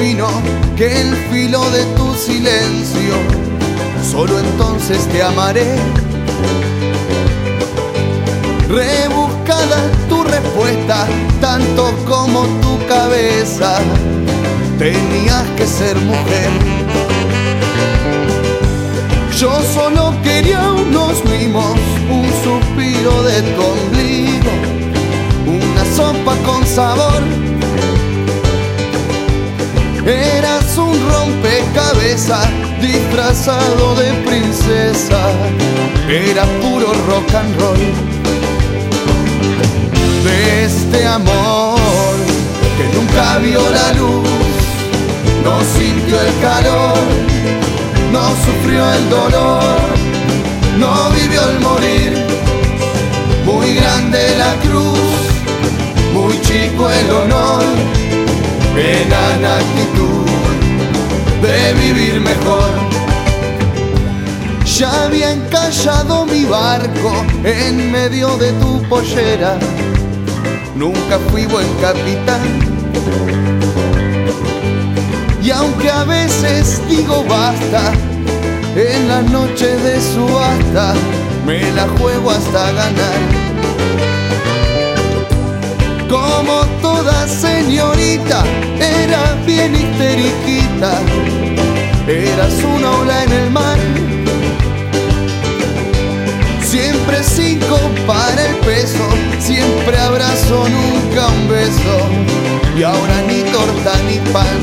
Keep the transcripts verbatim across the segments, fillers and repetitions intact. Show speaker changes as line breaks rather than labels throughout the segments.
fino que el filo de tu silencio. Solo entonces te amaré. Rebuscada tu respuesta, tanto como tu cabeza. Tenías que ser mujer. Yo solo quería unos mimos, un suspiro de tu ombligo, una sopa con sabor. Eras un rompecabezas disfrazado de princesa. Era puro rock and roll. De este amor que nunca vio la luz, no sintió el calor, no sufrió el dolor, no vivió el morir. Muy grande la cruz, muy chico el honor, enana actitud de vivir mejor. Ya había encallado mi barco en medio de tu pollera. Nunca fui buen capitán, y aunque a veces digo basta, en la noche de subasta me la juego hasta ganar. Como toda señorita, era bien histeriquita. Eras una ola en el mar, siempre cinco para el peso, siempre abrazo, nunca un beso. Y ahora ni torta ni pan,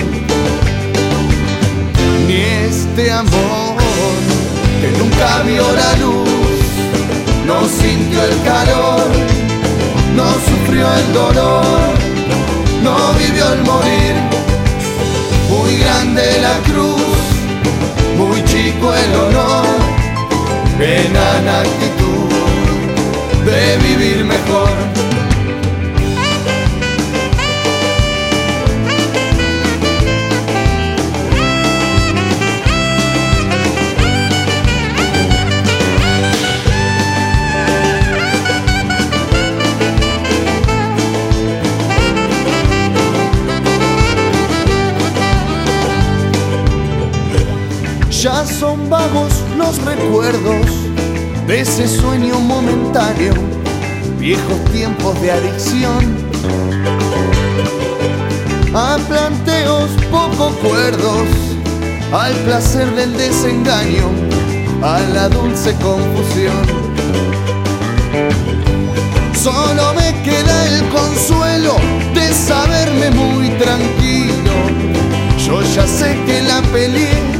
ni este amor que nunca vio la luz, no sintió el calor, no sufrió el dolor, no vivió el morir. Muy grande la cruz, muy chico el honor, enana actitud de vivir mejor. Ya son vagos los recuerdos de ese sueño momentáneo, viejos tiempos de adicción a planteos poco cuerdos, al placer del desengaño, a la dulce confusión. Solo me queda el consuelo de saberme muy tranquilo. Yo ya sé que la peleé.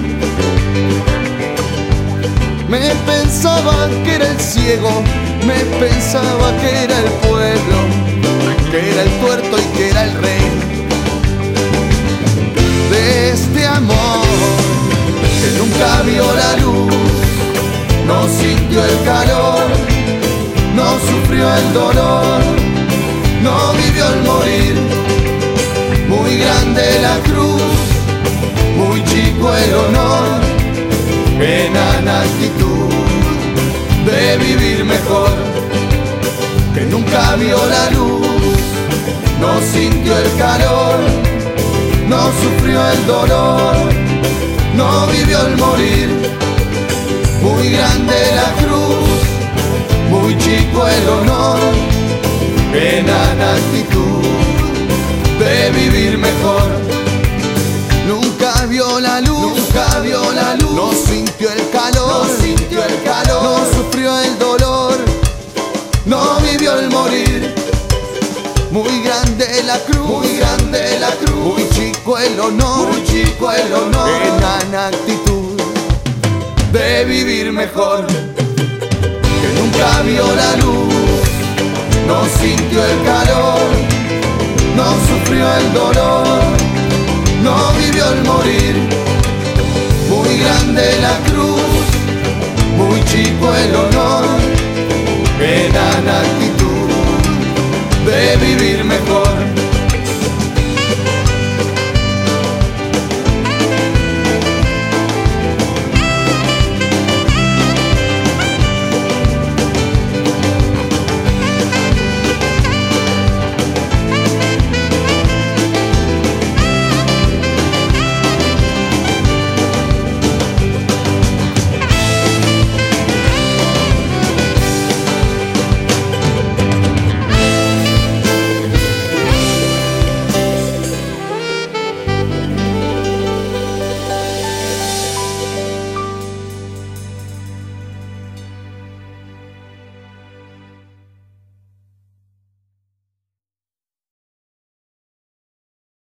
Me pensaba que era el ciego, me pensaba que era el pueblo, que era el tuerto y que era el rey. De este amor que nunca vio la luz, no sintió el calor, no sufrió el dolor, no vivió el morir. Muy grande la cruz, muy chico el honor, enana actitud de vivir mejor. Que nunca vio la luz, no sintió el calor, no sufrió el dolor, no vivió el morir. Muy grande la cruz, muy chico el honor, enana actitud de vivir mejor. Nunca vio la luz, nunca vio la luz, no sintió el calor, no sintió el calor, no sufrió el dolor, no vivió el morir. Muy grande la cruz, muy grande la cruz, muy chico el honor, muy chico el honor, enana actitud de vivir mejor. Que nunca vio la luz, no sintió el calor, no sufrió el dolor, no vivió el morir. Muy grande la cruz, muy chico el honor,